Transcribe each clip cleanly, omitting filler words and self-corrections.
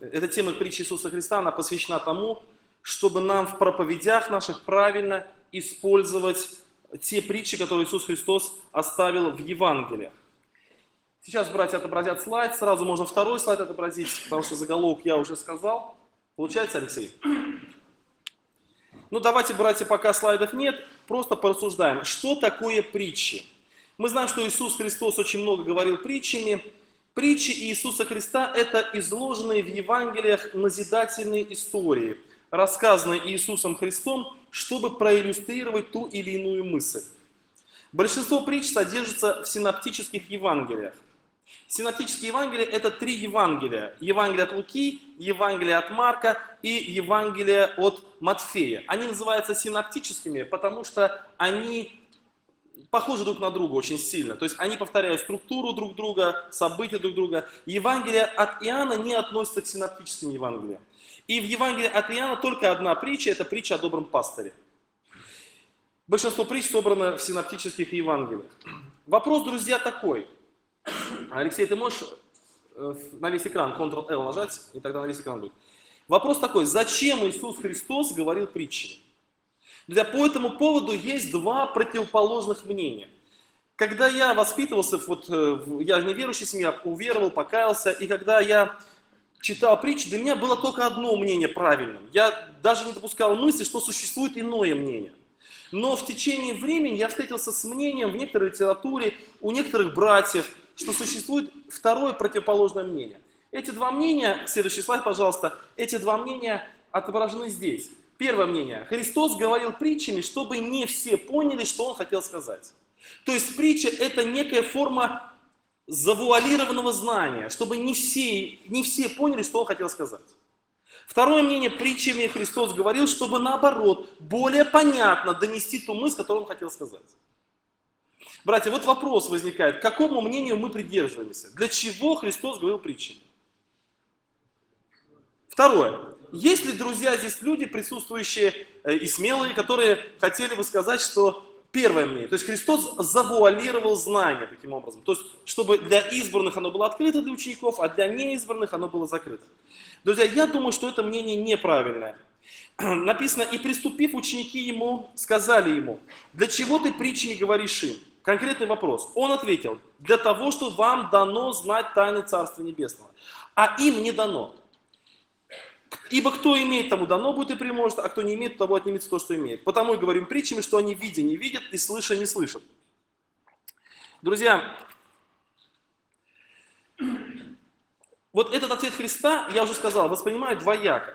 эта тема притчи Иисуса Христа, она посвящена тому, чтобы нам в проповедях наших правильно использовать те притчи, которые Иисус Христос оставил в Евангелиях. Сейчас, братья, отобразят слайд. Сразу можно второй слайд отобразить, потому что заголовок я уже сказал. Получается, Алексей? Ну, давайте, братья, пока слайдов нет, просто порассуждаем. Что такое притчи? Мы знаем, что Иисус Христос очень много говорил притчами. Притчи Иисуса Христа – это изложенные в Евангелиях назидательные истории, рассказанные Иисусом Христом, чтобы проиллюстрировать ту или иную мысль. Большинство притч содержится в синоптических Евангелиях. Синоптические Евангелия – это 3 Евангелия. Евангелие от Луки, Евангелие от Марка и Евангелие от Матфея. Они называются синоптическими, потому что они похожи друг на друга очень сильно. То есть они повторяют структуру друг друга, события друг друга. Евангелие от Иоанна не относится к синоптическим Евангелиям. И в Евангелии от Иоанна только одна притча – это притча о добром пастыре. Большинство притч собрано в синоптических Евангелиях. Вопрос, друзья, такой. Алексей, ты можешь на весь экран Ctrl-L нажать, и тогда на весь экран будет. Вопрос такой, зачем Иисус Христос говорил притчами? По этому поводу есть 2 противоположных мнения. Когда я воспитывался, я в неверующей семье, уверовал, покаялся, и когда я читал притчи, для меня было только одно мнение правильным. Я даже не допускал мысли, что существует иное мнение. Но в течение времени я встретился с мнением в некоторой литературе, у некоторых братьев, что существует второе противоположное мнение. Эти 2 мнения, следующий слайд, пожалуйста, эти 2 мнения отображены здесь. Первое мнение. Христос говорил притчами, чтобы не все поняли, что Он хотел сказать. То есть притча – это некая форма завуалированного знания, чтобы не все поняли, что Он хотел сказать. Второе мнение, притчами Христос говорил, чтобы наоборот, более понятно донести ту мысль, которую Он хотел сказать. Братья, вот вопрос возникает, к какому мнению мы придерживаемся? Для чего Христос говорил притчами? Второе. Есть ли, друзья, здесь люди, присутствующие и смелые, которые хотели бы сказать, что первое мнение, то есть Христос завуалировал знания таким образом, то есть чтобы для избранных оно было открыто для учеников, а для неизбранных оно было закрыто. Друзья, я думаю, что это мнение неправильное. Написано, и приступив ученики ему, сказали ему, для чего ты притчами говоришь им? Конкретный вопрос. Он ответил, для того, что вам дано знать тайны Царства Небесного, а им не дано. Ибо кто имеет, тому дано будет и приможет, а кто не имеет, того отнимется то, что имеет. Потому и говорим притчами, что они видя не видят и слыша не слышат. Друзья, вот этот ответ Христа, я уже сказал, воспринимают двояко.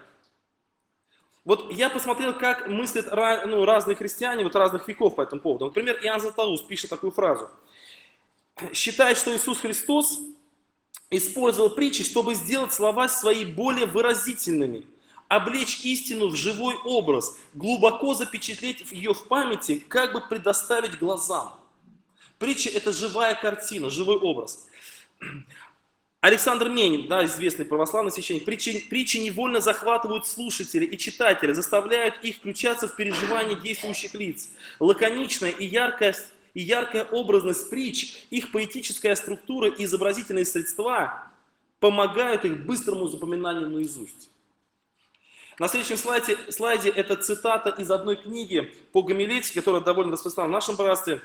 Вот я посмотрел, как мыслят разные христиане, разных веков по этому поводу. Например, Иоанн Златоуст пишет такую фразу. Считает, что Иисус Христос использовал притчи, чтобы сделать слова свои более выразительными, облечь истину в живой образ, глубоко запечатлеть ее в памяти, как бы предоставить глазам. Притча – это живая картина, живой образ. Александр Менин, известный православный священник, притчи невольно захватывают слушателей и читателей, заставляют их включаться в переживания действующих лиц. Лаконичная и яркая образность притч, их поэтическая структура и изобразительные средства помогают их быстрому запоминанию наизусть. На следующем слайде это цитата из одной книги по гомилетике, которая довольно распространена в нашем братстве.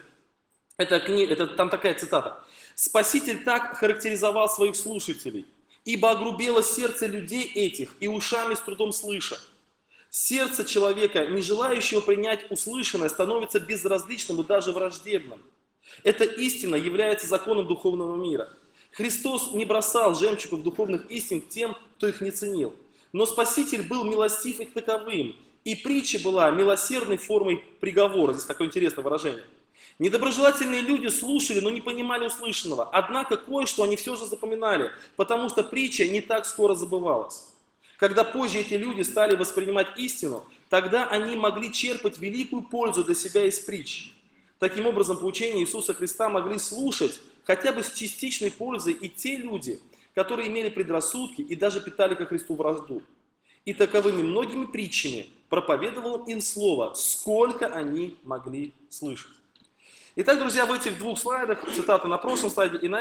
Там такая цитата. «Спаситель так характеризовал своих слушателей, ибо огрубело сердце людей этих, и ушами с трудом слышат. Сердце человека, не желающего принять услышанное, становится безразличным и даже враждебным. Эта истина является законом духовного мира. Христос не бросал жемчугов духовных истин тем, кто их не ценил. Но Спаситель был милостив и к таковым, и притча была милосердной формой приговора». Здесь такое интересное выражение. Недоброжелательные люди слушали, но не понимали услышанного. Однако кое-что они все же запоминали, потому что притча не так скоро забывалась. Когда позже эти люди стали воспринимать истину, тогда они могли черпать великую пользу для себя из притч. Таким образом, поучения Иисуса Христа могли слушать хотя бы с частичной пользой и те люди, которые имели предрассудки и даже питали ко Христу вражду. И таковыми многими притчами проповедовал им слово, сколько они могли слышать. Итак, друзья, в этих 2 слайдах, цитата на прошлом слайде и на этом,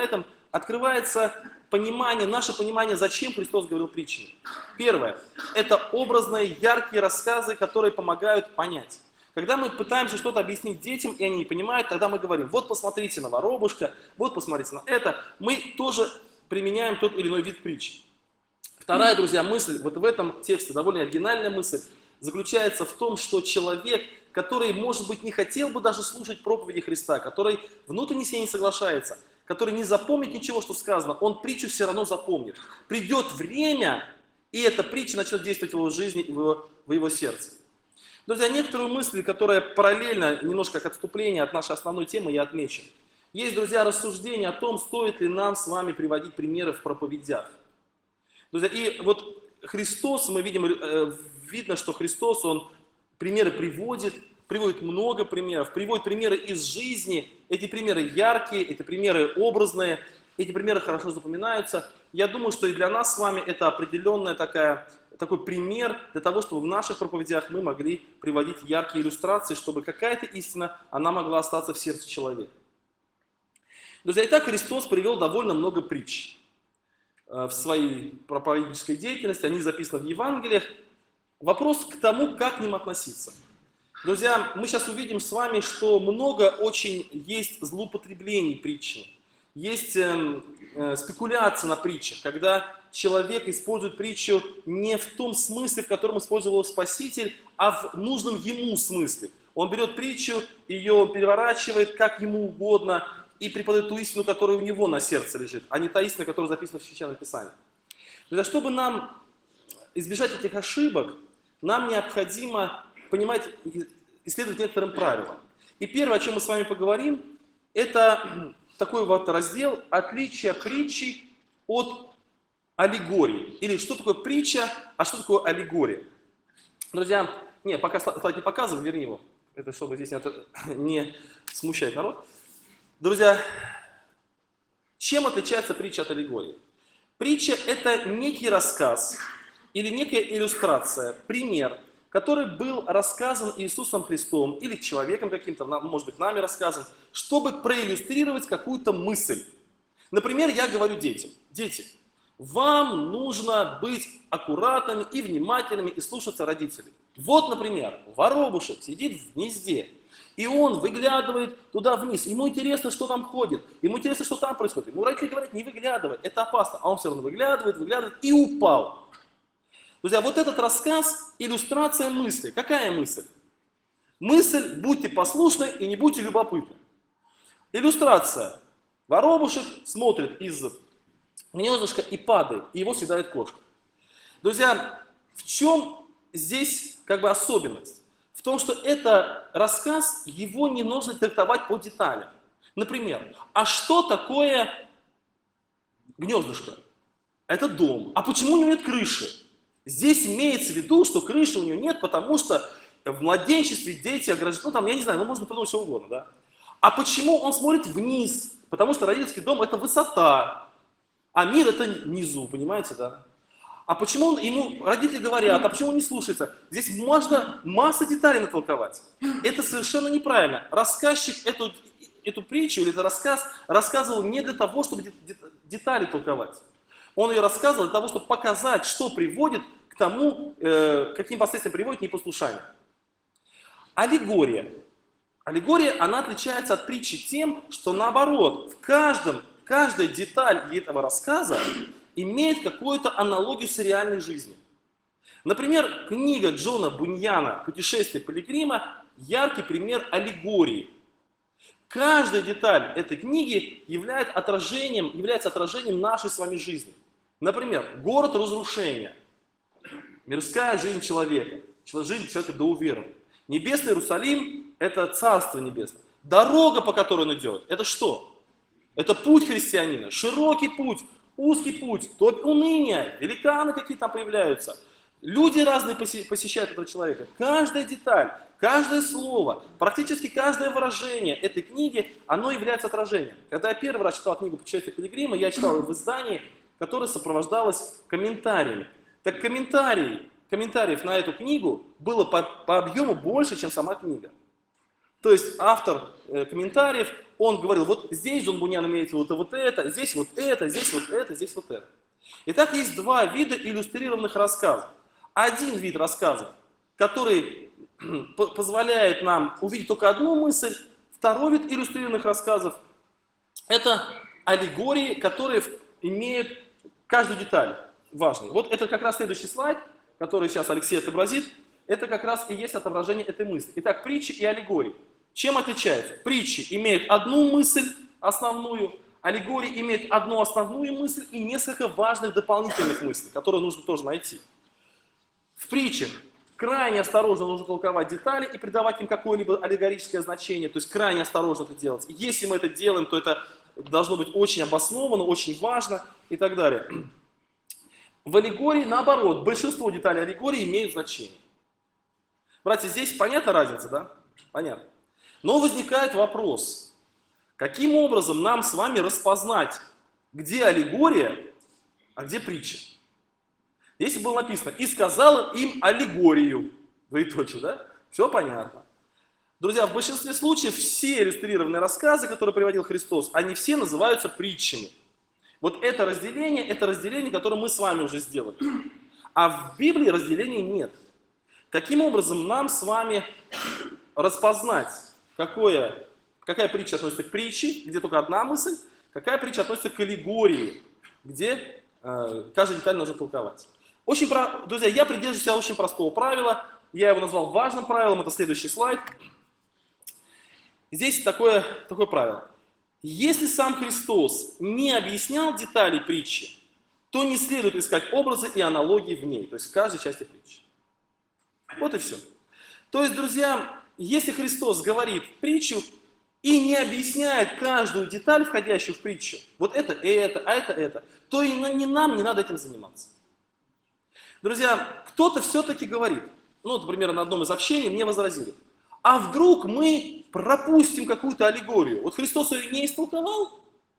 открывается понимание, наше понимание, зачем Христос говорил притчами. Первое – это образные, яркие рассказы, которые помогают понять. Когда мы пытаемся что-то объяснить детям, и они не понимают, тогда мы говорим, вот посмотрите на воробушка, вот посмотрите на это. Мы тоже применяем тот или иной вид притчи. Вторая, друзья, мысль, вот в этом тексте довольно оригинальная мысль, заключается в том, что человек, который, может быть, не хотел бы даже слушать проповеди Христа, который внутренне с ней не соглашается, который не запомнит ничего, что сказано, он притчу все равно запомнит. Придет время, и эта притча начнет действовать в его жизни, в его сердце. Друзья, некоторые мысли, которые параллельно, немножко как отступление от нашей основной темы, я отмечу. Есть, друзья, рассуждения о том, стоит ли нам с вами приводить примеры в проповедях. Друзья, и вот Христос, мы видим, видно, что Христос, Он примеры приводит много примеров, приводит примеры из жизни. Эти примеры яркие, эти примеры образные, эти примеры хорошо запоминаются. Я думаю, что и для нас с вами это определенная такой пример для того, чтобы в наших проповедях мы могли приводить яркие иллюстрации, чтобы какая-то истина, она могла остаться в сердце человека. Друзья, итак, Христос привел довольно много притч в своей проповеднической деятельности, они записаны в Евангелиях. Вопрос к тому, как к ним относиться. Друзья, мы сейчас увидим с вами, что много очень есть злоупотреблений притчи. Есть спекуляция на притчах, когда человек использует притчу не в том смысле, в котором использовал его Спаситель, а в нужном ему смысле. Он берет притчу, ее переворачивает как ему угодно и преподает ту истину, которая у него на сердце лежит, а не та истина, которая записана в Священном Писании. Для чтобы нам избежать этих ошибок, нам необходимо понимать, исследовать некоторым правилам. И первое, о чем мы с вами поговорим, это такой вот раздел «Отличие притчи от аллегории». Или что такое притча, а что такое аллегория. Друзья, пока слайд не показывай, верни его. Это чтобы здесь не смущать народ. Друзья, чем отличается притча от аллегории? Притча – это некий рассказ или некая иллюстрация, пример, который был рассказан Иисусом Христом или человеком каким-то, может быть, нами рассказан, чтобы проиллюстрировать какую-то мысль. Например, я говорю детям: дети, вам нужно быть аккуратными и внимательными и слушаться родителей. Вот, например, воробушек сидит в гнезде, и он выглядывает туда вниз. Ему интересно, что там ходит, ему интересно, что там происходит. Ему родители говорят: не выглядывай, это опасно. А он все равно выглядывает и упал. Друзья, вот этот рассказ – иллюстрация мысли. Какая мысль? Мысль: будьте послушны и не будьте любопытны. Иллюстрация: воробушек смотрит из гнездышка и падает, и его съедает кошка. Друзья, в чем здесь особенность? В том, что это рассказ, его не нужно трактовать по деталям. Например, а что такое гнездышко? Это дом. А почему у него нет крыши? Здесь имеется в виду, что крыши у него нет, потому что в младенчестве дети ограждены, я не знаю, можно придумать что угодно, да? А почему он смотрит вниз? Потому что родительский дом – это высота, а мир – это внизу, понимаете, да? А почему ему родители говорят, а почему он не слушается? Здесь можно массу деталей натолковать. Это совершенно неправильно. Рассказчик эту притчу или этот рассказ рассказывал не для того, чтобы детали толковать. Он ее рассказывал для того, чтобы показать, что приводит к тому, каким последствиям приводит непослушание. Аллегория. Аллегория, она отличается от притчи тем, что наоборот, каждая деталь этого рассказа имеет какую-то аналогию с реальной жизнью. Например, книга Джона Буньяна «Путешествие пилигрима» – яркий пример аллегории. Каждая деталь этой книги является отражением нашей с вами жизни. Например, город разрушения, мирская жизнь человека, жизнь человека до уверования. Небесный Иерусалим – это Царство Небесное. Дорога, по которой он идет, это что? Это путь христианина, широкий путь, узкий путь, топь уныния, великаны какие там появляются. Люди разные посещают этого человека. Каждая деталь, каждое слово, практически каждое выражение этой книги, оно является отражением. Когда я первый раз читал книгу «Путешествие пилигрима», я читал ее в издании, которое сопровождалось комментариями. Так комментариев на эту книгу было по объему больше, чем сама книга. То есть автор комментариев, он говорил, вот здесь Джон Буниан имеет вот это, здесь вот это, здесь вот это, здесь вот это. Итак, есть два вида иллюстрированных рассказов. Один вид рассказов, который позволяет нам увидеть только одну мысль. Второй вид иллюстрированных рассказов – это аллегории, которые имеют каждую деталь важную. Вот это как раз следующий слайд, который сейчас Алексей отобразит. Это как раз и есть отображение этой мысли. Итак, притчи и аллегории. Чем отличаются? Притчи имеют одну мысль основную, аллегории имеют одну основную мысль и несколько важных дополнительных мыслей, которые нужно тоже найти. В притчах крайне осторожно нужно толковать детали и придавать им какое-либо аллегорическое значение, то есть крайне осторожно это делать. И если мы это делаем, то это должно быть очень обосновано, очень важно и так далее. В аллегории, наоборот, большинство деталей аллегории имеют значение. Братья, здесь понятна разница, да? Понятно. Но возникает вопрос, каким образом нам с вами распознать, где аллегория, а где притча? Если было написано «и сказал им аллегорию», двоеточие, да? Все понятно. Друзья, в большинстве случаев все иллюстрированные рассказы, которые приводил Христос, они все называются притчами. Вот это разделение, которое мы с вами уже сделали. А в Библии разделения нет. Каким образом нам с вами распознать, какая притча относится к притче, где только одна мысль, какая притча относится к аллегории, где каждая деталь нужно толковать? Друзья, я придерживаюсь очень простого правила, я его назвал важным правилом, это следующий слайд. Здесь такое правило. Если сам Христос не объяснял детали притчи, то не следует искать образы и аналогии в ней, то есть в каждой части притчи. Вот и все. То есть, друзья, если Христос говорит притчу и не объясняет каждую деталь, входящую в притчу, вот это, то и нам не надо этим заниматься. Друзья, кто-то все-таки говорит, например, на одном из общений мне возразили, а вдруг мы пропустим какую-то аллегорию? Вот Христос ее не истолковал,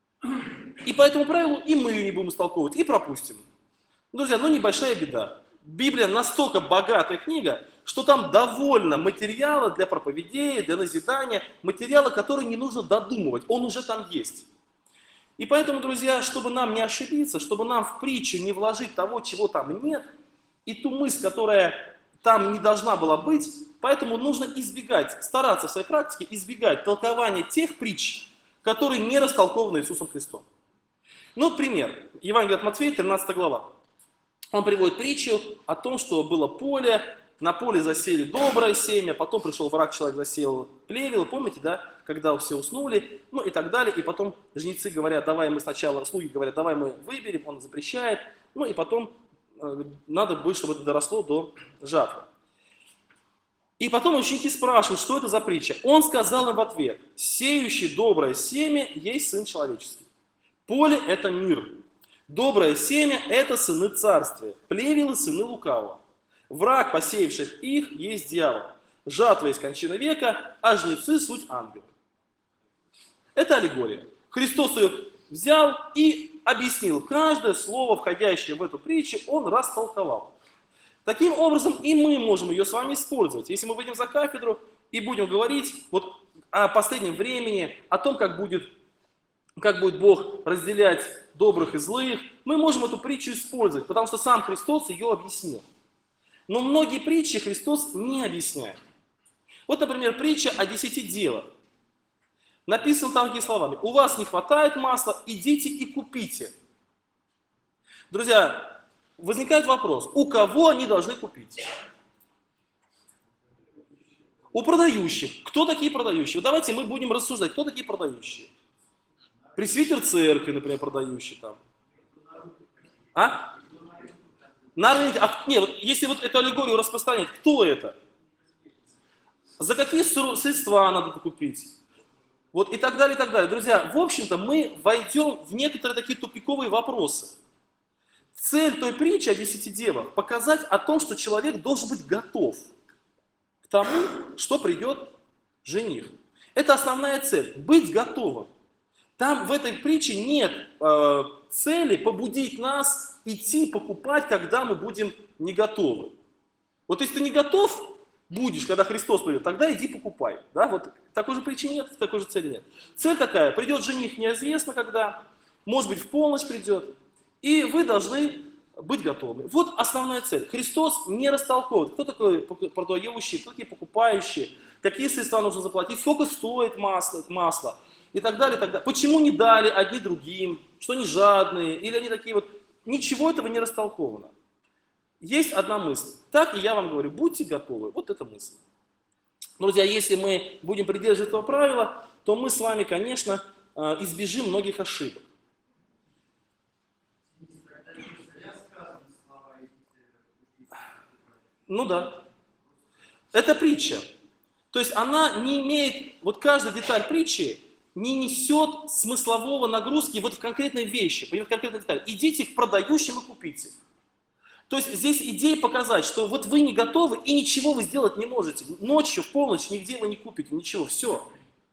и по этому правилу и мы ее не будем истолковывать, и пропустим. Друзья, небольшая беда. Библия настолько богатая книга, что там довольно материала для проповедей, для назидания, материала, который не нужно додумывать, он уже там есть. И поэтому, друзья, чтобы нам не ошибиться, чтобы нам в притчу не вложить того, чего там нет, и ту мысль, которая там не должна была быть, поэтому нужно стараться в своей практике избегать толкования тех притч, которые не растолкованы Иисусом Христом. Пример. Евангелие от Матфея, 13 глава. Он приводит притчу о том, что было поле, на поле засели доброе семя, потом пришел враг, человек засеял плевел, помните, да, когда все уснули, и так далее, и потом жнецы говорят, слуги говорят, давай мы выберем, он запрещает, и потом надо будет, чтобы это доросло до жатвы. И потом ученики спрашивают, что это за притча. Он сказал им в ответ, сеющий доброе семя есть Сын Человеческий. Поле – это мир. Доброе семя – это сыны царствия, плевелы – сыны лукавого. Враг, посеявших их, есть дьявол. Жатва есть кончина века, а жнецы – суть ангелов. Это аллегория. Христос ее взял и объяснил. Каждое слово, входящее в эту притчу, он растолковал. Таким образом, и мы можем ее с вами использовать. Если мы выйдем за кафедру и будем говорить о последнем времени, о том, как будет Бог разделять добрых и злых, мы можем эту притчу использовать, потому что сам Христос ее объяснил. Но многие притчи Христос не объясняет. Вот, например, притча о 10 девах. Написано там такие словами. У вас не хватает масла, идите и купите. Друзья, возникает вопрос, у кого они должны купить? У продающих. Кто такие продающие? Давайте мы будем рассуждать, кто такие продающие. Пресвитер церкви, например, продающий там. На рынке. Если эту аллегорию распространять, кто это? За какие средства надо купить? И так далее, и так далее. Друзья, в общем-то, мы войдем в некоторые такие тупиковые вопросы. Цель той притчи о 10 девах – показать о том, что человек должен быть готов к тому, что придет жених. Это основная цель – быть готовым. Там в этой притче нет цели побудить нас идти покупать, когда мы будем не готовы. Если ты не готов будешь, когда Христос придет, тогда иди покупай. Да? Такой же притчи нет, такой же цели нет. Цель такая: придет жених неизвестно когда, может быть в полночь придет, и вы должны быть готовы. Вот основная цель. Христос не растолковывает, кто такой продающий, кто такие покупающие, какие средства нужно заплатить, сколько стоит масло и так далее, и так далее. Почему не дали одни другим, что они жадные, или они такие вот. Ничего этого не растолковано. Есть одна мысль. Так и я вам говорю, будьте готовы. Вот эта мысль. Друзья, если мы будем придерживаться этого правила, то мы с вами, конечно, избежим многих ошибок. Ну да. Это притча. То есть она не имеет, вот каждая деталь притчи не несет смыслового нагрузки вот в конкретной вещи, в конкретной детали. Идите к продающим и купите. То есть здесь идея показать, что вот вы не готовы и ничего вы сделать не можете. Ночью, в полночь нигде вы не купите, ничего, все.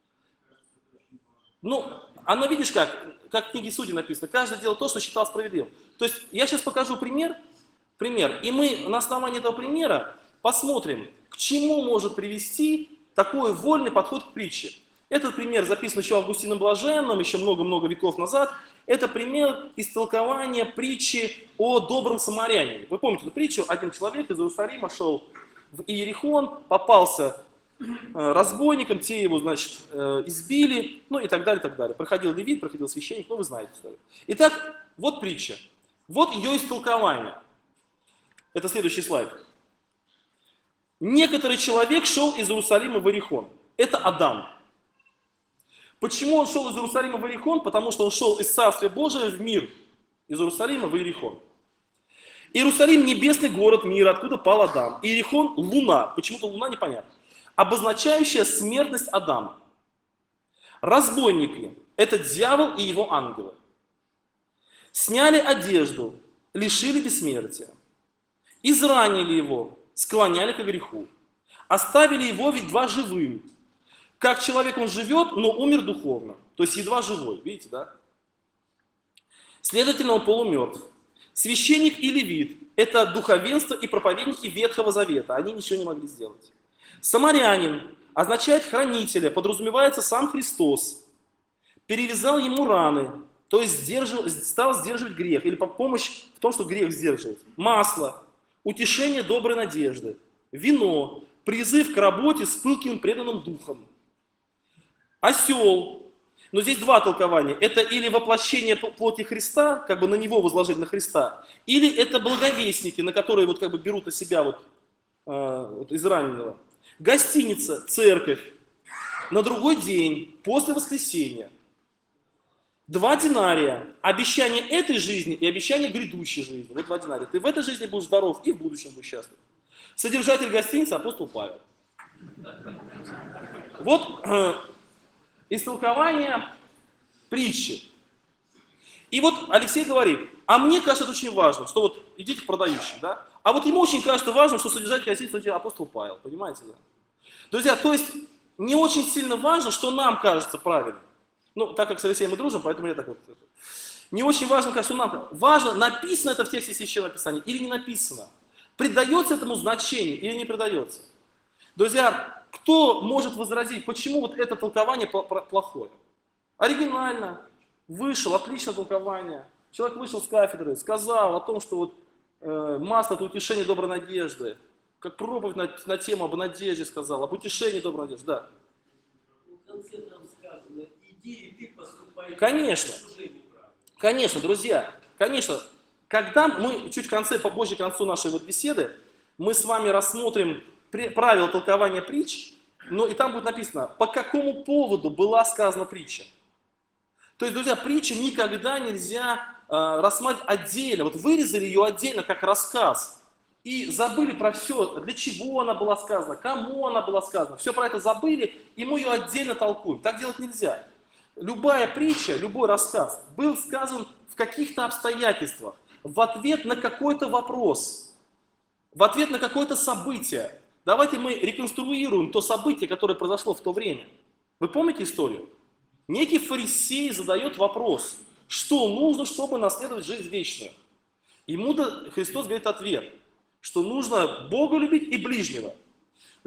Ну, оно видишь как в книге Судей написано, каждый делал то, что считал справедливым. То есть я сейчас покажу пример, и мы на основании этого примера посмотрим, к чему может привести такой вольный подход к притче. Этот пример записан еще Августином Блаженным, еще много-много веков назад. Это пример истолкования притчи о добром самарянине. Вы помните эту притчу? Один человек из Иерусалима шел в Иерихон, попался разбойникам, те его, значит, избили, ну и так далее, и так далее. Проходил левит, проходил священник, ну вы знаете историю. Итак, вот притча. Вот ее истолкование. Это следующий слайд. Некоторый человек шел из Иерусалима в Иерихон. Это Адам. Почему он шел из Иерусалима в Иерихон? Потому что он шел из Царствия Божия в мир. Из Иерусалима в Иерихон. Иерусалим – небесный город мира, откуда пал Адам. Иерихон – луна. Почему-то луна непонятно. Обозначающая смертность Адама. Разбойники – это дьявол и его ангелы. Сняли одежду, лишили бессмертия. Изранили его, склоняли к греху. Оставили его едва живым. Как человек он живет, но умер духовно. То есть едва живой, видите, да? Следовательно, он полумертв. Священник и левит – это духовенство и проповедники Ветхого Завета. Они ничего не могли сделать. Самарянин означает хранителя, подразумевается сам Христос. Перевязал ему раны, то есть стал сдерживать грех, или помощь в том, что грех сдерживает. Масло, утешение доброй надежды. Вино, призыв к работе с пылким преданным духом. Осел. Но здесь два толкования. Это или воплощение плоти Христа, как бы на него возложить на Христа, или это благовестники, на которые вот как бы берут на себя вот из раненого. Гостиница, церковь. На другой день, после воскресения. 2 динария. Обещание этой жизни и обещание грядущей жизни. Вот 2 динария. Ты в этой жизни будешь здоров и в будущем будешь счастлив. Содержатель гостиницы апостол Павел. Вот истолкование притчи. И вот Алексей говорит, а мне кажется, это очень важно, что вот идите к продающим, да? А вот ему очень кажется важно, что содержатель гостиницы апостол Павел, понимаете, да? Друзья, то есть не очень сильно важно, что нам кажется правильным. Ну, так как с Алексеем мы дружим, поэтому я так вот. Не очень важно, что нам важно, написано это в тексте Священного Писания или не написано. Придается этому значение или не придается. Друзья, кто может возразить, почему вот это толкование плохое? Оригинально, вышел, отличное толкование. Человек вышел с кафедры, сказал о том, что вот масло – это утешение доброй надежды. Как проповедь на тему об надежде сказал, об утешении доброй надежды. Да. В конце там сказано, иди и ты поступай. Конечно. Конечно, друзья. Конечно. Когда мы чуть в конце, попозже к концу нашей вот беседы, мы с вами рассмотрим правила толкования притч, но и там будет написано, по какому поводу была сказана притча. То есть, друзья, притчу никогда нельзя рассматривать отдельно. Вот вырезали ее отдельно как рассказ и забыли про все, для чего она была сказана, кому она была сказана. Все про это забыли, и мы ее отдельно толкуем. Так делать нельзя. Любая притча, любой рассказ был сказан в каких-то обстоятельствах, в ответ на какой-то вопрос, в ответ на какое-то событие. Давайте мы реконструируем то событие, которое произошло в то время. Вы помните историю? Некий фарисей задает вопрос, что нужно, чтобы наследовать жизнь вечную. Ему Христос говорит ответ, что нужно Бога любить и ближнего.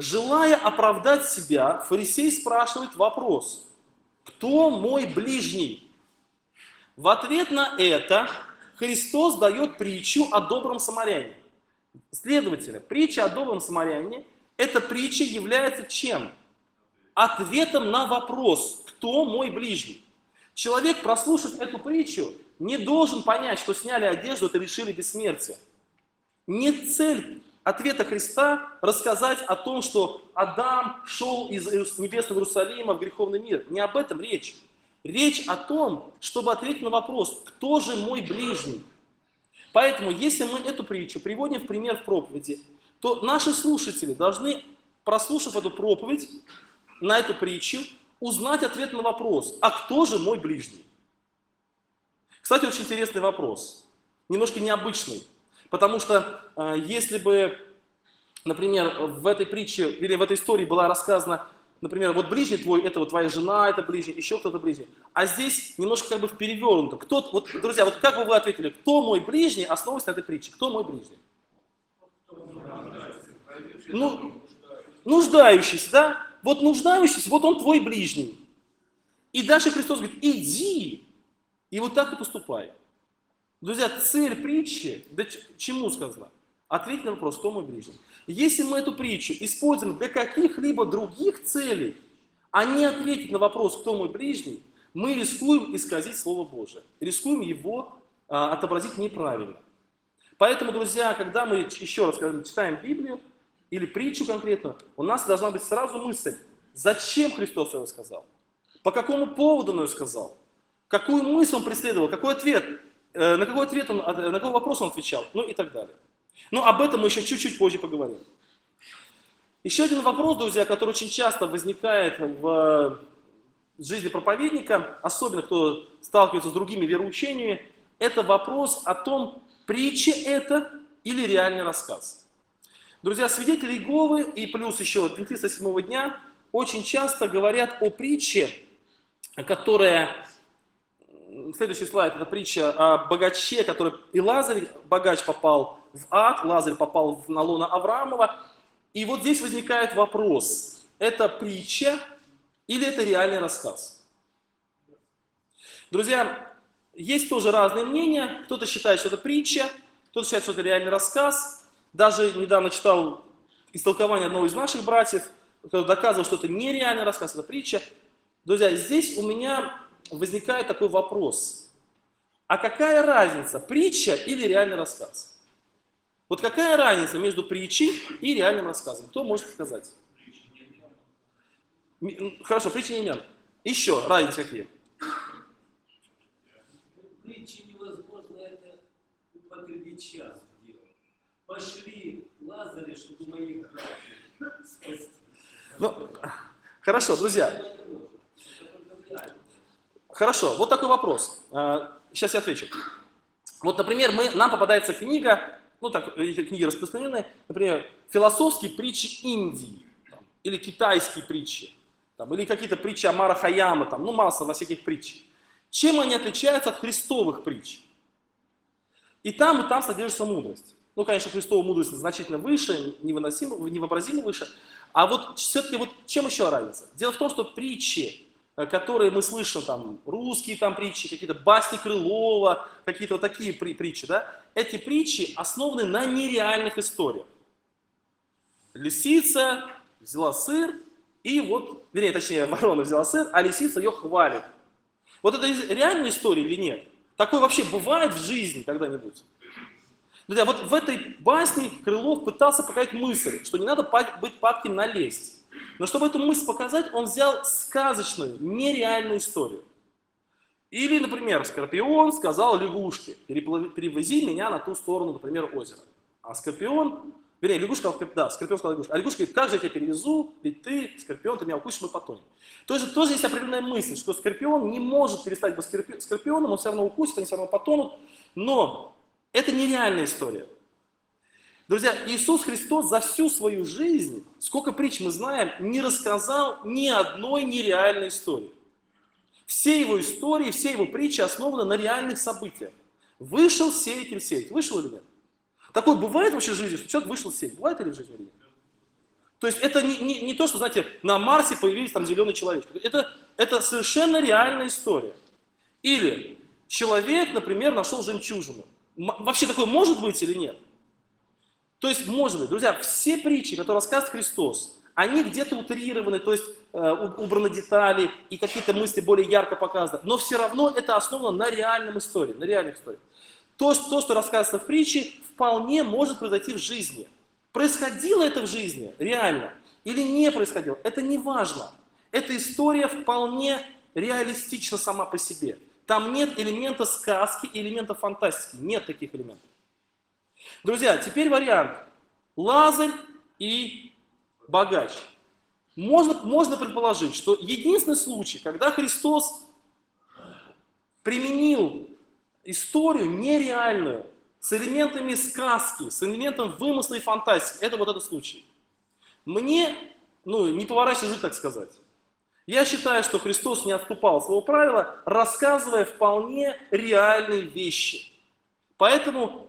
Желая оправдать себя, фарисей спрашивает вопрос: кто мой ближний? В ответ на это Христос дает притчу о добром самарянине. Следовательно, притча о добром самарянине, эта притча является чем? Ответом на вопрос, кто мой ближний. Человек, прослушав эту притчу, не должен понять, что сняли одежду и решили бессмертие. Не цель ответа Христа рассказать о том, что Адам шел из небесного Иерусалима в греховный мир. Не об этом речь. Речь о том, чтобы ответить на вопрос, кто же мой ближний. Поэтому, если мы эту притчу приводим в пример в проповеди, то наши слушатели должны, прослушав эту проповедь, на эту притчу, узнать ответ на вопрос, а кто же мой ближний? Кстати, очень интересный вопрос, немножко необычный, потому что если бы, например, в этой притче, или в этой истории была рассказана, например, вот ближний твой, это вот твоя жена, это ближний, еще кто-то ближний, а здесь немножко как бы в перевернуто. Вот, друзья, вот как бы вы ответили, кто мой ближний, основываясь на этой притче, кто мой ближний? Ну, нуждающийся, да? Вот нуждающийся, вот он твой ближний. И дальше Христос говорит, иди, и вот так и поступай. Друзья, цель притчи, да чему сказано? Ответить на вопрос, кто мой ближний. Если мы эту притчу используем для каких-либо других целей, а не ответить на вопрос, кто мой ближний, мы рискуем исказить Слово Божие, рискуем его отобразить неправильно. Поэтому, друзья, когда мы, еще раз скажем, читаем Библию, или притчу конкретно, у нас должна быть сразу мысль, зачем Христос его сказал, по какому поводу он ее сказал, какую мысль он преследовал, какой ответ, на какой вопрос он отвечал, ну и так далее. Но об этом мы еще чуть-чуть позже поговорим. Еще один вопрос, друзья, который очень часто возникает в жизни проповедника, особенно кто сталкивается с другими вероучениями, это вопрос о том, притча это или реальный рассказ. Друзья, свидетели Иеговы и плюс еще адвентисты седьмого дня очень часто говорят о притче, которая, следующий слайд, это притча о богаче, который и Лазарь, богач попал в ад, Лазарь попал на лоно Авраамова. И вот здесь возникает вопрос, это притча или это реальный рассказ? Друзья, есть тоже разные мнения, кто-то считает, что это притча, кто-то считает, что это реальный рассказ. Даже недавно читал истолкование одного из наших братьев, который доказывал, что это не реальный рассказ, это притча. Друзья, здесь у меня возникает такой вопрос. А какая разница, притча или реальный рассказ? Вот какая разница между притчей и реальным рассказом? Кто может сказать? Хорошо, притча не имя. Еще разницы какие? Притчи невозможно это употребить час. Пошли Лазаря, чтобы моих братьев спасти. Ну, хорошо, друзья. Хорошо, вот такой вопрос. Сейчас я отвечу. Вот, например, нам попадается книга, ну так, эти книги распространенные, например, философские притчи Индии, там, или китайские притчи, там, или какие-то притчи Амара Хаяма, там, ну масса на всяких притч. Чем они отличаются от христовых притч? И там содержится мудрость. Ну, конечно, Христова мудрость значительно выше, невообразимо выше. А вот все-таки вот чем еще разница? Дело в том, что притчи, которые мы слышим, там, русские там притчи, какие-то басни Крылова, какие-то вот такие притчи, да, эти притчи основаны на нереальных историях. Лисица взяла сыр, и вот, вернее, точнее, ворона взяла сыр, а лисица ее хвалит. Вот это реальная история или нет? Такое вообще бывает в жизни когда-нибудь? Друзья, вот в этой басне Крылов пытался показать мысль, что не надо быть падким на лесть. Но чтобы эту мысль показать, он взял сказочную, нереальную историю. Или, например, Скорпион сказал лягушке, перевози меня на ту сторону, например, озера. А Скорпион, вернее, лягушка сказал лягушка. А лягушка говорит, как же я тебя перевезу, ведь ты, Скорпион, ты меня укусишь, мы потонем. То есть тоже есть определенная мысль, что Скорпион не может перестать быть Скорпионом, он все равно укусит, они все равно потонут. Но это нереальная история. Друзья, Иисус Христос за всю свою жизнь, сколько притч мы знаем, не рассказал ни одной нереальной истории. Все его истории, все его притчи основаны на реальных событиях. Вышел сеятель сеять. Вышел или нет? Такое бывает вообще в жизни, что человек вышел сеять. Бывает или в жизни или нет? То есть это не то, что, знаете, на Марсе появились там зеленые человечки. Это совершенно реальная история. Или человек, например, нашел жемчужину. Вообще такое может быть или нет? То есть, может быть, друзья, все притчи, которые рассказывает Христос, они где-то утрированы, то есть убраны детали и какие-то мысли более ярко показаны, но все равно это основано на реальном истории, на реальных историях. То, что рассказано в притче, вполне может произойти в жизни. Происходило это в жизни, реально, или не происходило, это не важно. Эта история вполне реалистична сама по себе. Там нет элемента сказки, элемента фантастики, нет таких элементов. Друзья, теперь вариант. Лазарь и богач. Можно предположить, что единственный случай, когда Христос применил историю нереальную, с элементами сказки, с элементом вымысла и фантастики, это вот этот случай. Мне, не поворачивается жить, так сказать. Я считаю, что Христос не отступал от своего правила, рассказывая вполне реальные вещи. Поэтому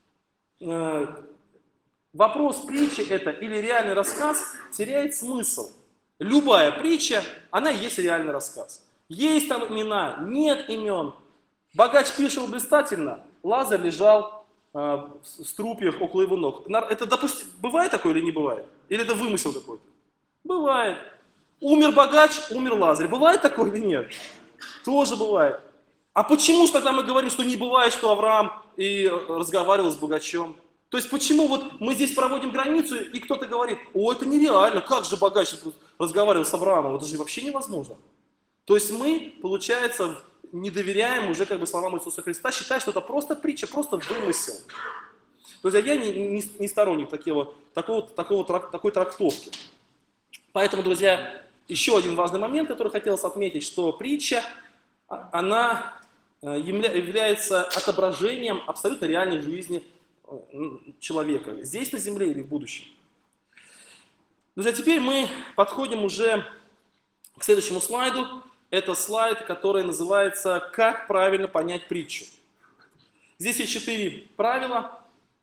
вопрос притчи это или реальный рассказ теряет смысл. Любая притча, она и есть реальный рассказ. Есть там имена, нет имен. Богач пишет блистательно, Лазарь лежал в струпьях около его ног. Это, допустим, бывает такое или не бывает? Или это вымысел какой-то? Бывает. Умер богач, умер Лазарь. Бывает такое или нет? Тоже бывает. А почему же тогда мы говорим, что не бывает, что Авраам и разговаривал с богачом? То есть почему вот мы здесь проводим границу, и кто-то говорит, это нереально, как же богач разговаривал с Авраамом, это же вообще невозможно. То есть мы, получается, не доверяем уже словам Иисуса Христа, считая, что это просто притча, просто вымысел. Друзья, я не сторонник такой трактовки. Поэтому, друзья, еще один важный момент, который хотелось отметить, что притча, она является отображением абсолютно реальной жизни человека, здесь на земле или в будущем. Друзья, теперь мы подходим уже к следующему слайду. Это слайд, который называется «Как правильно понять притчу». Здесь есть 4 правила.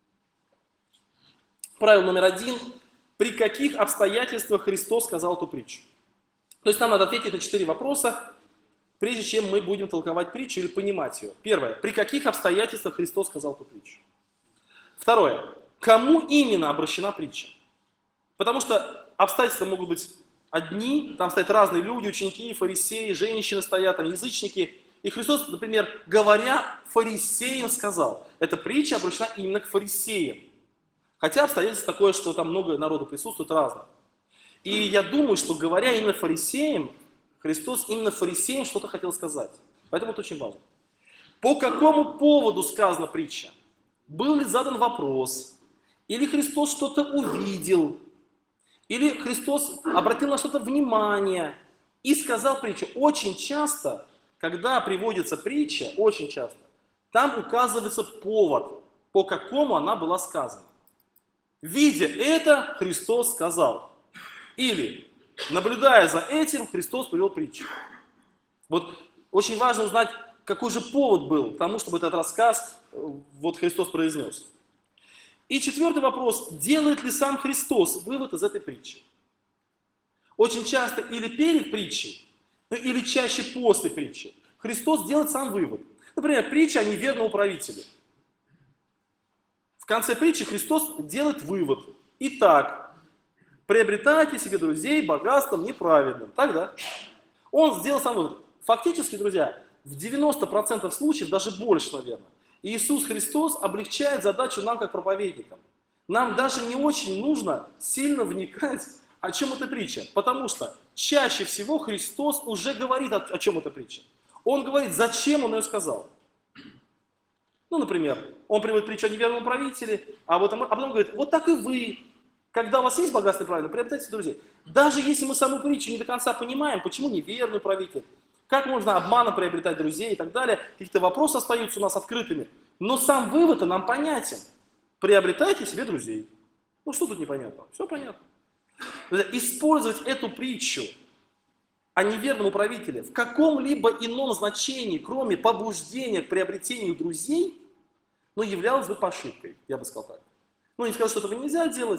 Правило номер 1. При каких обстоятельствах Христос сказал эту притчу? То есть нам надо ответить на 4 вопроса, прежде чем мы будем толковать притчу или понимать ее. Первое. При каких обстоятельствах Христос сказал эту притчу? Второе. Кому именно обращена притча? Потому что обстоятельства могут быть одни, там стоят разные люди, ученики, фарисеи, женщины стоят, там язычники. И Христос, например, говоря фарисеям, сказал, эта притча обращена именно к фарисеям. Хотя обстоятельство такое, что там много народу присутствует разных. И я думаю, что говоря именно фарисеям, Христос именно фарисеям что-то хотел сказать. Поэтому это очень важно. По какому поводу сказана притча? Был ли задан вопрос? Или Христос что-то увидел? Или Христос обратил на что-то внимание и сказал притчу? Очень часто, когда приводится притча, очень часто, там указывается повод, по какому она была сказана. Видя это, Христос сказал. Или, наблюдая за этим, Христос привел притчу. Вот очень важно узнать, какой же повод был к тому, чтобы этот рассказ Христос произнес. И 4 вопрос. Делает ли сам Христос вывод из этой притчи? Очень часто или перед притчей, или чаще после притчи Христос делает сам вывод. Например, притча о неверном управителе. В конце притчи Христос делает вывод. Итак, приобретайте себе друзей богатством неправедным. Так, да? Он сделал сам вывод. Фактически, друзья, в 90% случаев, даже больше, наверное, Иисус Христос облегчает задачу нам, как проповедникам. Нам даже не очень нужно сильно вникать, о чем эта притча. Потому что чаще всего Христос уже говорит, о чем эта притча. Он говорит, зачем он ее сказал. Например, он приводит притчу о неверном правителе, а потом говорит, вот так и вы, когда у вас есть богатство правильно, приобретайте друзей. Даже если мы саму притчу не до конца понимаем, почему неверный правитель, как можно обманом приобретать друзей и так далее, какие-то вопросы остаются у нас открытыми. Но сам вывод нам понятен. Приобретайте себе друзей. Что тут непонятно? Все понятно. Использовать эту притчу о неверном управителе в каком-либо ином значении, кроме побуждения к приобретению друзей, являлось бы ошибкой, я бы сказал так. Не сказал, что этого нельзя делать,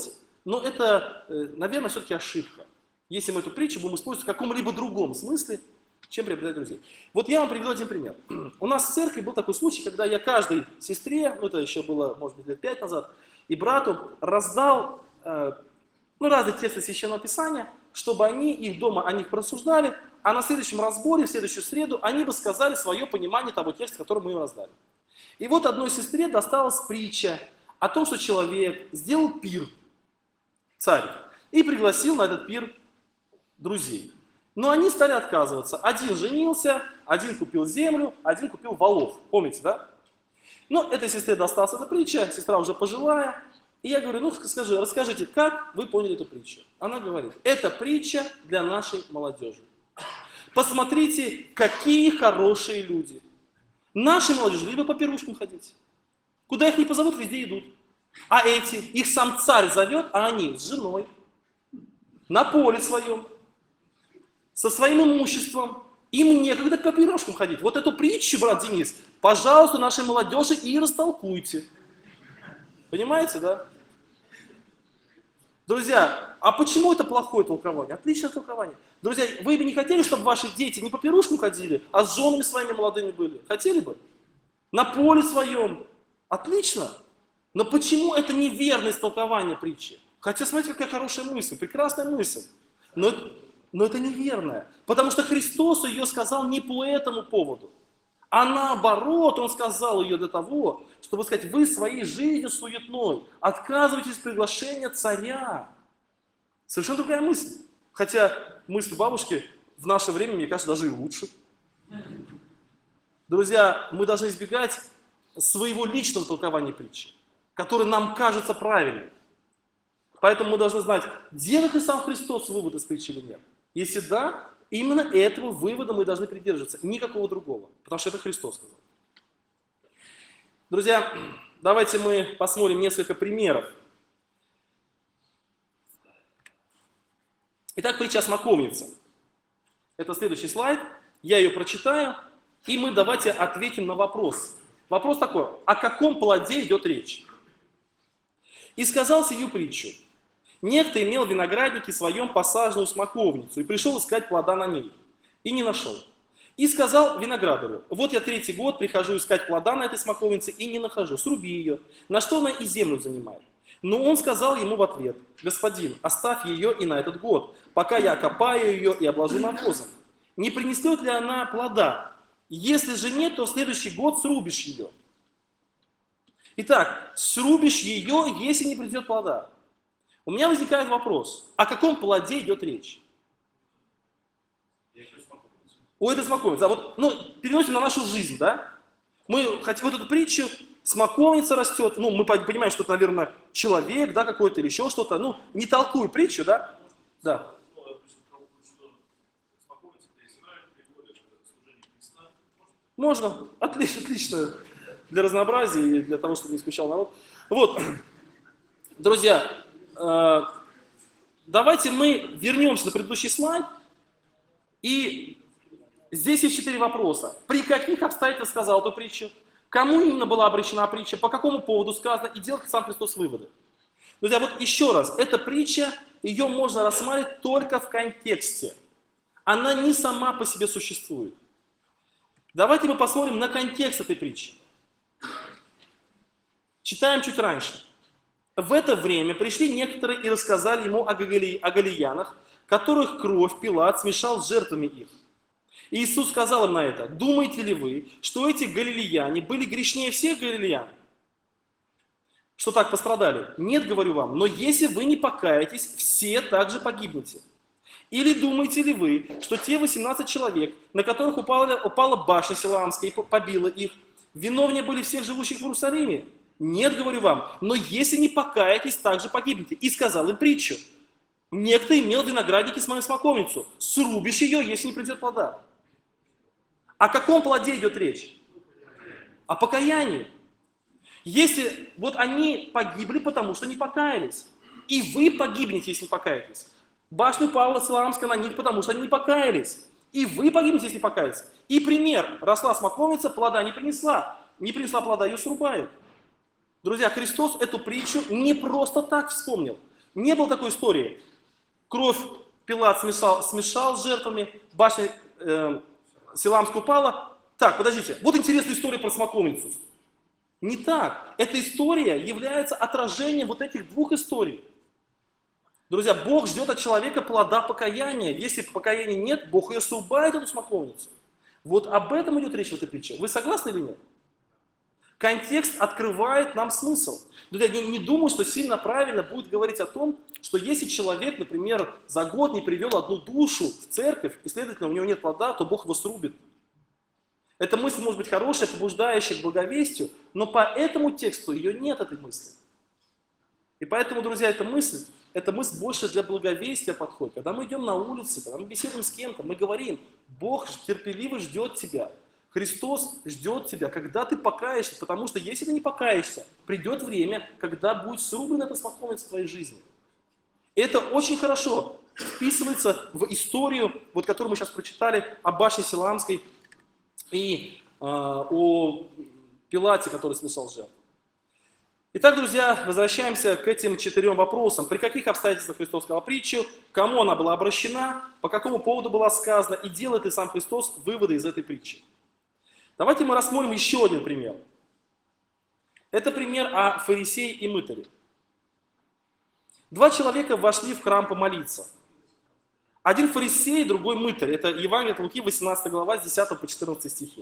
Но это, наверное, все-таки ошибка. Если мы эту притчу будем использовать в каком-либо другом смысле, чем приобретать друзей. Вот я вам приведу один пример. У нас в церкви был такой случай, когда я каждой сестре, ну это еще было, может быть, лет 5 назад, и брату раздал разные тексты Священного Писания, чтобы они их дома о них просуждали, а на следующем разборе, в следующую среду, они бы сказали свое понимание того текста, который мы им раздали. И вот одной сестре досталась притча о том, что человек сделал пир, царь, и пригласил на этот пир друзей. Но они стали отказываться. Один женился, один купил землю, один купил волов. Помните, да? Но этой сестре досталась эта притча, сестра уже пожилая. И я говорю, ну расскажите, как вы поняли эту притчу? Она говорит, это притча для нашей молодежи. Посмотрите, какие хорошие люди. Наши молодежи либо по пирушкам ходить. Куда их не позовут, везде идут. А эти, их сам царь зовет, а они с женой, на поле своем, со своим имуществом. Им некогда по пирожкам ходить. Вот эту притчу, брат Денис, пожалуйста, нашей молодежи и растолкуйте. Понимаете, да? Друзья, а почему это плохое толкование? Отличное толкование. Друзья, вы бы не хотели, чтобы ваши дети не по пирожкам ходили, а с женами своими молодыми были? Хотели бы? На поле своем. Отлично. Но почему это неверное истолкование притчи? Хотя, смотрите, какая хорошая мысль, прекрасная мысль. Но это неверное. Потому что Христос ее сказал не по этому поводу. А наоборот, Он сказал ее для того, чтобы сказать, вы своей жизнью суетной отказываетесь от приглашения царя. Совершенно другая мысль. Хотя мысль бабушки в наше время, мне кажется, даже и лучше. Друзья, мы должны избегать своего личного толкования притчи, которое нам кажется правильным. Поэтому мы должны знать, делает ли сам Христос вывод из притчи или нет. Если да, именно этого вывода мы должны придерживаться, никакого другого, потому что это Христос сказал. Друзья, давайте мы посмотрим несколько примеров. Итак, притча о смоковнице. Это следующий слайд, я ее прочитаю, и мы давайте ответим на вопрос. Вопрос такой, о каком плоде идет речь? «И сказал сию притчу. Некто имел в винограднике своем посаженную смоковницу и пришел искать плода на ней, и не нашел. И сказал виноградарю, вот я 3-й год прихожу искать плода на этой смоковнице и не нахожу, сруби ее, на что она и землю занимает. Но он сказал ему в ответ, господин, оставь ее и на этот год, пока я окопаю ее и обложу навозом. Не принесет ли она плода? Если же нет, то в следующий год срубишь ее. Итак, срубишь ее, если не придет плода. У меня возникает вопрос, о каком плоде идет речь? О, это смоковница. Переносим на нашу жизнь, да? Мы хотим вот эту притчу, смоковница растет, мы понимаем, что это, наверное, человек, да, какой-то или еще что-то, не толкую притчу, да? Да. Можно, отлично, для разнообразия и для того, чтобы не скучал народ. Вот, друзья, давайте мы вернемся на предыдущий слайд, и здесь есть 4 вопроса. При каких обстоятельствах сказал эту притчу? Кому именно была обращена притча? По какому поводу сказано? И делает сам Христос выводы. Друзья, вот еще раз, эта притча, ее можно рассматривать только в контексте. Она не сама по себе существует. Давайте мы посмотрим на контекст этой притчи. Читаем чуть раньше. В это время пришли некоторые и рассказали ему о галилеянах, которых кровь Пилат смешал с жертвами их. И Иисус сказал им на это, думаете ли вы, что эти галилеяне были грешнее всех галилеян? Что так пострадали? Нет, говорю вам, но если вы не покаетесь, все также погибнете. Или думаете ли вы, что те 18 человек, на которых упала башня Силаамская и побила их, виновнее были всех живущих в Иерусалиме? Нет, говорю вам, но если не покаетесь, также погибнете. И сказал им притчу. Некто имел в винограднике свою смоковницу, срубишь ее, если не придет плода. О каком плоде идет речь? О покаянии. Если они погибли, потому что не покаялись. И вы погибнете, если не покаетесь. Башню Павла Силаамская на них, потому что они не покаялись. И вы погибнете, если не покаетесь. И пример. Росла смоковница, плода не принесла. Не принесла плода, ее срубают. Друзья, Христос эту притчу не просто так вспомнил. Не было такой истории. Кровь Пилат смешал с жертвами, башня Силамская упала. Так, подождите, вот интересная история про смоковницу. Не так. Эта история является отражением вот этих двух историй. Друзья, Бог ждет от человека плода покаяния. Если покаяния нет, Бог ее срубает, эту смоковницу. Вот об этом идет речь в этой притче. Вы согласны или нет? Контекст открывает нам смысл. Друзья, я не думаю, что сильно правильно будет говорить о том, что если человек, например, за год не привел одну душу в церковь, и, следовательно, у него нет плода, то Бог его срубит. Эта мысль может быть хорошая, побуждающая к благовестию, но по этому тексту ее нет, этой мысли. И поэтому, друзья, эта мысль больше для благовестия подходит. Когда мы идем на улице, когда мы беседуем с кем-то, мы говорим: Бог терпеливо ждет тебя. Христос ждет тебя, когда ты покаешься, потому что если ты не покаешься, придет время, когда будет срублена эта смоковница в твоей жизни. И это очень хорошо вписывается в историю, вот, которую мы сейчас прочитали, о башне Силамской и о Пилате, который смешал жертву. Итак, друзья, возвращаемся к этим 4 вопросам. При каких обстоятельствах Христос сказал притчу, кому она была обращена, по какому поводу была сказана, и делает ли сам Христос выводы из этой притчи. Давайте мы рассмотрим еще один пример. Это пример о фарисее и мытаре. 2 человека вошли в храм помолиться. Один фарисей, другой мытарь. Это Евангелие от Луки, 18 глава, с 10 по 14 стихи.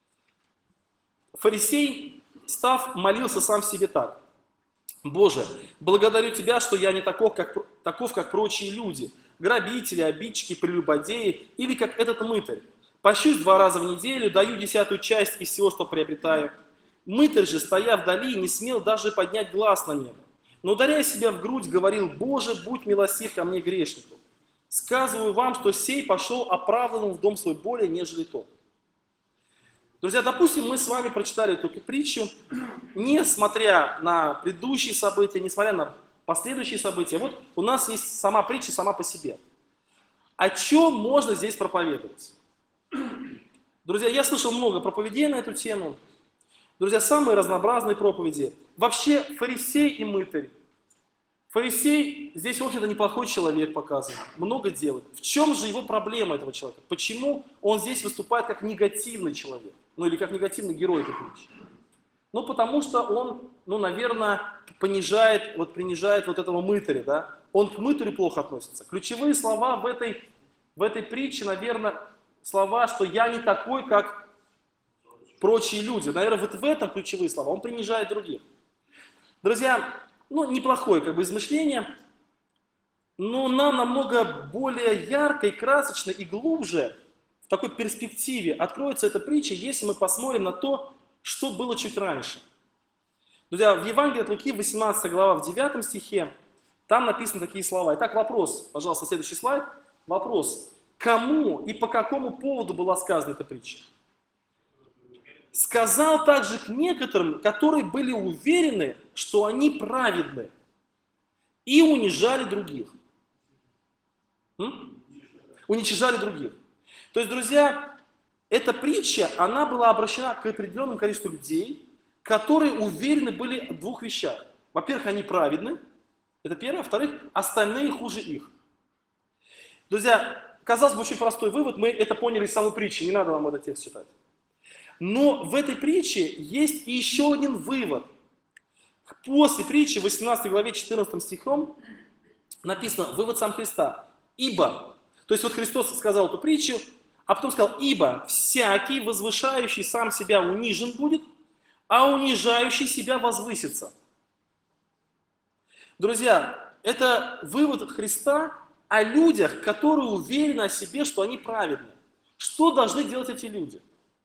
Фарисей, став, молился сам в себе так: «Боже, благодарю Тебя, что я не таков, как прочие люди, грабители, обидчики, прелюбодеи, или как этот мытарь. Пощусь 2 раза в неделю, даю 10-ую часть из всего, что приобретаю. Мытарь же, стоя вдали, не смел даже поднять глаз на небо, но, ударяя себя в грудь, говорил: Боже, будь милостив ко мне, грешнику. Сказываю вам, что сей пошел оправданным в дом свой более, нежели тот». Друзья, допустим, мы с вами прочитали эту притчу, несмотря на предыдущие события, несмотря на последующие события. Вот у нас есть сама притча сама по себе. О чем можно здесь проповедовать? Друзья, я слышал много проповедей на эту тему. Друзья, самые разнообразные проповеди. Вообще, фарисей и мытарь. Фарисей здесь, в общем-то, неплохой человек показан, много делает. В чем же его проблема, этого человека? Почему он здесь выступает как негативный человек? Ну, или как негативный герой этой притчи? Ну, потому что он, наверное, принижает вот этого мытаря, да? Он к мытарю плохо относится. Ключевые слова в этой притче, наверное, слова, что я не такой, как прочие люди. Наверное, вот в этом ключевые слова. Он принижает других. Друзья, неплохое измышление, но нам намного более ярко и красочно и глубже в такой перспективе откроется эта притча, если мы посмотрим на то, что было чуть раньше. Друзья, в Евангелии от Луки, 18 глава, в 9 стихе, там написаны такие слова. Итак, вопрос, пожалуйста, следующий слайд. Вопрос. Кому и по какому поводу была сказана эта притча? Сказал также к некоторым, которые были уверены, что они праведны, и унижали других. Уничижали других. То есть, друзья, эта притча, она была обращена к определенному количеству людей, которые уверены были в 2 вещах. Во-первых, они праведны, это первое. Во-вторых, остальные хуже их. Друзья, казалось бы, очень простой вывод, мы это поняли из самой притчи, не надо вам этот текст читать. Но в этой притче есть и еще один вывод. После притчи, в 18 главе 14 стихом, написано вывод сам Христа. Ибо, то есть вот Христос сказал эту притчу, а потом сказал: ибо всякий, возвышающий сам себя, унижен будет, а унижающий себя возвысится. Друзья, это вывод Христа о людях, которые уверены о себе, что они праведны. Что должны делать эти люди?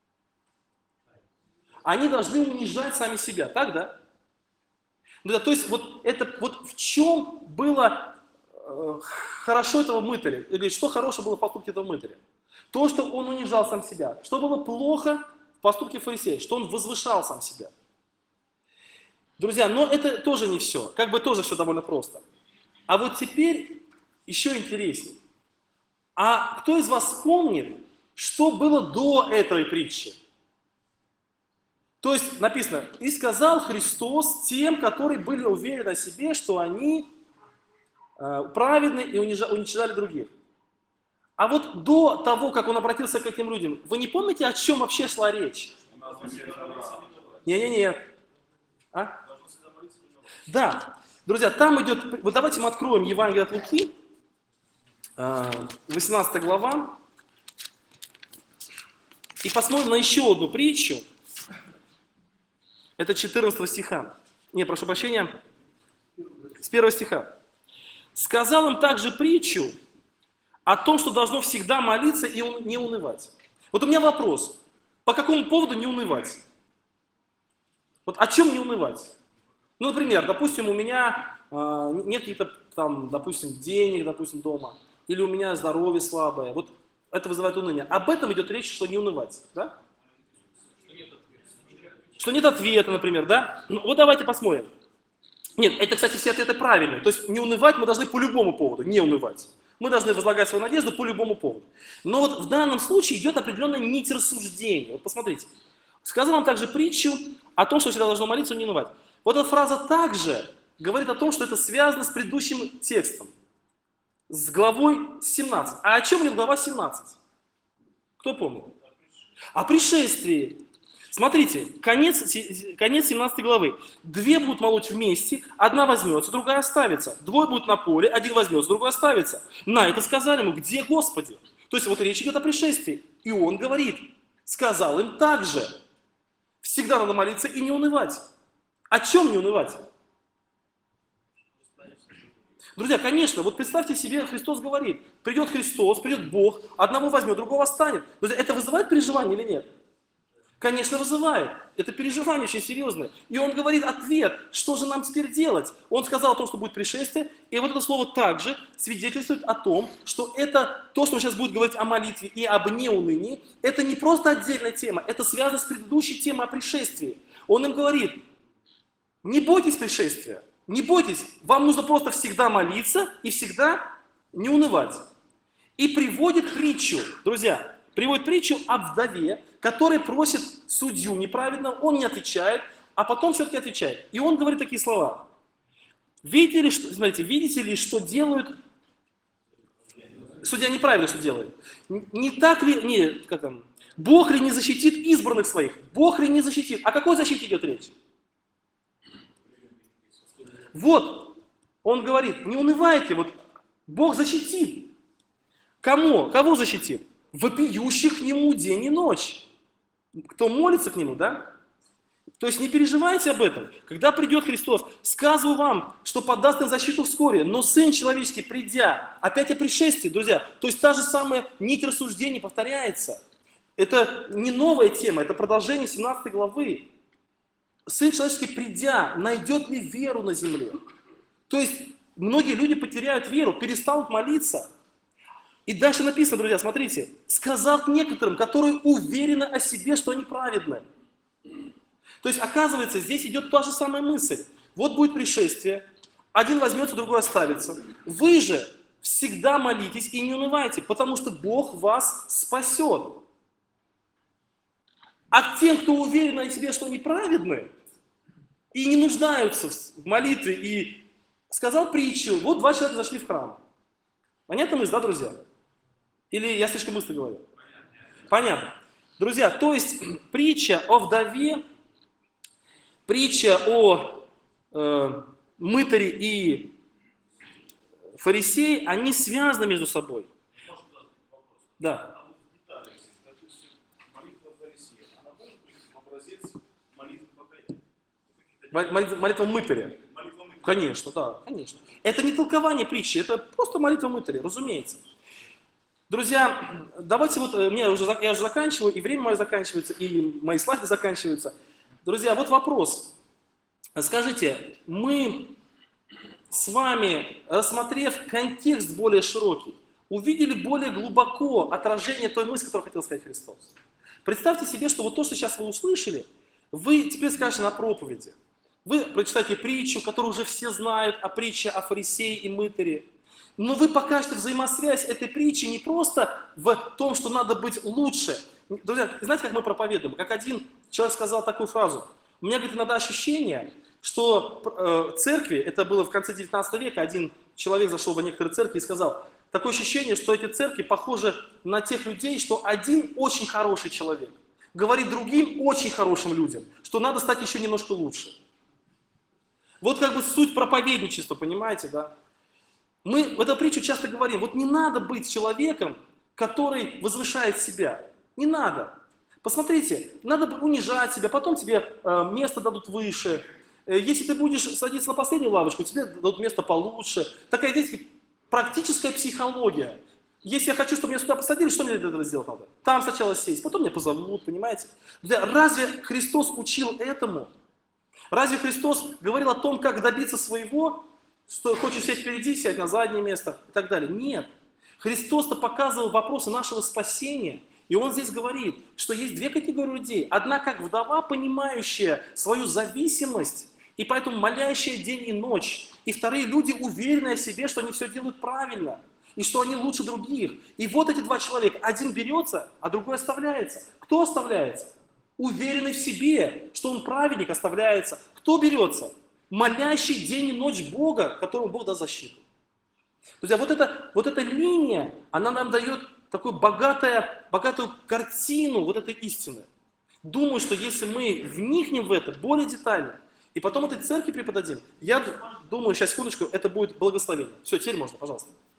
Они должны унижать сами себя, так, да? То есть вот в чем было хорошо этого мытаря, или что хорошего было в поступке этого мытаря? То, что он унижал сам себя. Что было плохо в поступке фарисея? Что он возвышал сам себя. Друзья, но это тоже не все. Тоже все довольно просто. А вот теперь еще интереснее. А кто из вас помнит, что было до этой притчи? То есть написано: «И сказал Христос тем, которые были уверены о себе, что они праведны и уничтожали других. А вот до того, как он обратился к этим людям, вы не помните, о чем вообще шла речь? Не-не-не. А? Да. Друзья, там идет... Вот давайте мы откроем Евангелие от Луки, 18 глава, и посмотрим на еще одну притчу. Это 14 стиха. Не, прошу прощения, с 1 стиха. «Сказал им также притчу о том, что должно всегда молиться и не унывать». Вот у меня вопрос. По какому поводу не унывать? Вот о чем не унывать? Ну, например, допустим, у меня нет каких-то там, допустим, денег, допустим, дома, или у меня здоровье слабое. Вот это вызывает уныние. Об этом идет речь, что не унывать, да? Что нет ответа, например, да? Ну, вот давайте посмотрим. Нет, это, кстати, все ответы правильные. То есть не унывать мы должны по любому поводу, не унывать. Мы должны возлагать свою надежду по любому поводу. Но вот в данном случае идет определенная нить рассуждения. Вот посмотрите. Сказал вам также притчу о том, что всегда должно молиться и не унывать. Вот эта фраза также говорит о том, что это связано с предыдущим текстом. С главой 17. А о чем говорит глава 17? Кто помнит? О пришествии. Смотрите, конец 17 главы. Две будут молоть вместе, одна возьмется, другая оставится. Двое будут на поле, один возьмется, другой оставится. На это сказали ему, где Господи? То есть вот речь идет о пришествии. И он говорит, сказал им также. Всегда надо молиться и не унывать. О чем не унывать? Друзья, конечно, вот представьте себе, Христос говорит, придет Христос, придет Бог, одного возьмет, другого останет. Друзья, это вызывает переживание или нет? Конечно, вызывает. Это переживание очень серьезное. И он говорит ответ, что же нам теперь делать? Он сказал о том, что будет пришествие, и вот это слово также свидетельствует о том, что это то, что он сейчас будет говорить о молитве и об неунынии, это не просто отдельная тема, это связано с предыдущей темой о пришествии. Он им говорит, не бойтесь пришествия, не бойтесь, вам нужно просто всегда молиться и всегда не унывать. И приводит притчу, друзья, приводит притчу об вдове, который просит судью неправедного, он не отвечает, а потом все-таки отвечает. И он говорит такие слова. Видите ли, что делают... Судья неправильно что делает. Не так ли... Бог ли не защитит избранных своих? Бог ли не защитит? О какой защите идет речь? Вот, он говорит, не унывайте, вот Бог защитит. Кому? Кого защитит? Вопиющих к Нему день и ночь. Кто молится к Нему, да? То есть не переживайте об этом. Когда придет Христос, сказываю вам, что подаст им защиту вскоре, но Сын Человеческий, придя, опять о пришествии, друзья, то есть та же самая нить рассуждений повторяется. Это не новая тема, это продолжение 17 главы. Сын Человеческий, придя, найдет ли веру на земле? То есть многие люди потеряют веру, перестанут молиться. И дальше написано, друзья, смотрите, сказал к некоторым, которые уверены о себе, что они праведны. То есть, оказывается, здесь идет та же самая мысль. Вот будет пришествие, один возьмется, другой оставится. Вы же всегда молитесь и не унывайте, потому что Бог вас спасет. А тем, кто уверен о себе, что они праведны, и не нуждаются в молитве, и сказал притчу, вот два человека зашли в храм. Понятно мысль, да, друзья? Или я слишком быстро говорю? Понятно. Друзья, то есть притча о вдове, притча о мытаре и фарисее, они связаны между собой. Да. Молитва мытаря. Конечно, да, конечно. Это не толкование притчи, это просто молитва мытаря, разумеется. Друзья, давайте вот, я уже заканчиваю, и время мое заканчивается, и мои слайды заканчиваются. Друзья, вот вопрос. Скажите, мы с вами, рассмотрев контекст более широкий, увидели более глубоко отражение той мысли, которую хотел сказать Христос. Представьте себе, что вот то, что сейчас вы услышали, вы теперь скажете на проповеди. Вы прочитаете притчу, которую уже все знают, о притче о фарисее и мытаре. Но вы покажете взаимосвязь этой притчи не просто в том, что надо быть лучше. Друзья, знаете, как мы проповедуем? Как один человек сказал такую фразу. У меня, говорит, иногда ощущение, что церкви, это было в конце 19 века, один человек зашел в некоторые церкви и сказал, такое ощущение, что эти церкви похожи на тех людей, что один очень хороший человек говорит другим очень хорошим людям, что надо стать еще немножко лучше. Вот как бы суть проповедничества, понимаете, да? Мы в эту притчу часто говорим, вот не надо быть человеком, который возвышает себя. Не надо. Посмотрите, надо унижать себя, потом тебе место дадут выше. Если ты будешь садиться на последнюю лавочку, тебе дадут место получше. Такая, видите, практическая психология. Если я хочу, чтобы меня сюда посадили, что мне для этого сделать надо? Там сначала сесть, потом меня позовут, понимаете? Разве Христос учил этому? Разве Христос говорил о том, как добиться своего? Что хочешь сесть впереди, сядь на заднее место и так далее? Нет. Христос-то показывал вопросы нашего спасения. И Он здесь говорит, что есть две категории людей. Одна как вдова, понимающая свою зависимость, и поэтому молящая день и ночь. И вторые люди, уверенные в себе, что они все делают правильно, и что они лучше других. И вот эти два человека. Один берется, а другой оставляется. Кто оставляется? Уверенный в себе, что он праведник, оставляется. Кто берется? Молящий день и ночь Бога, которому Бог даст защиту. Друзья, вот эта линия, она нам дает такую богатую картину вот этой истины. Думаю, что если мы вникнем в это более детально, и потом этой церкви преподадим, я думаю, сейчас, секундочку, это будет благословение. Все, теперь можно, пожалуйста.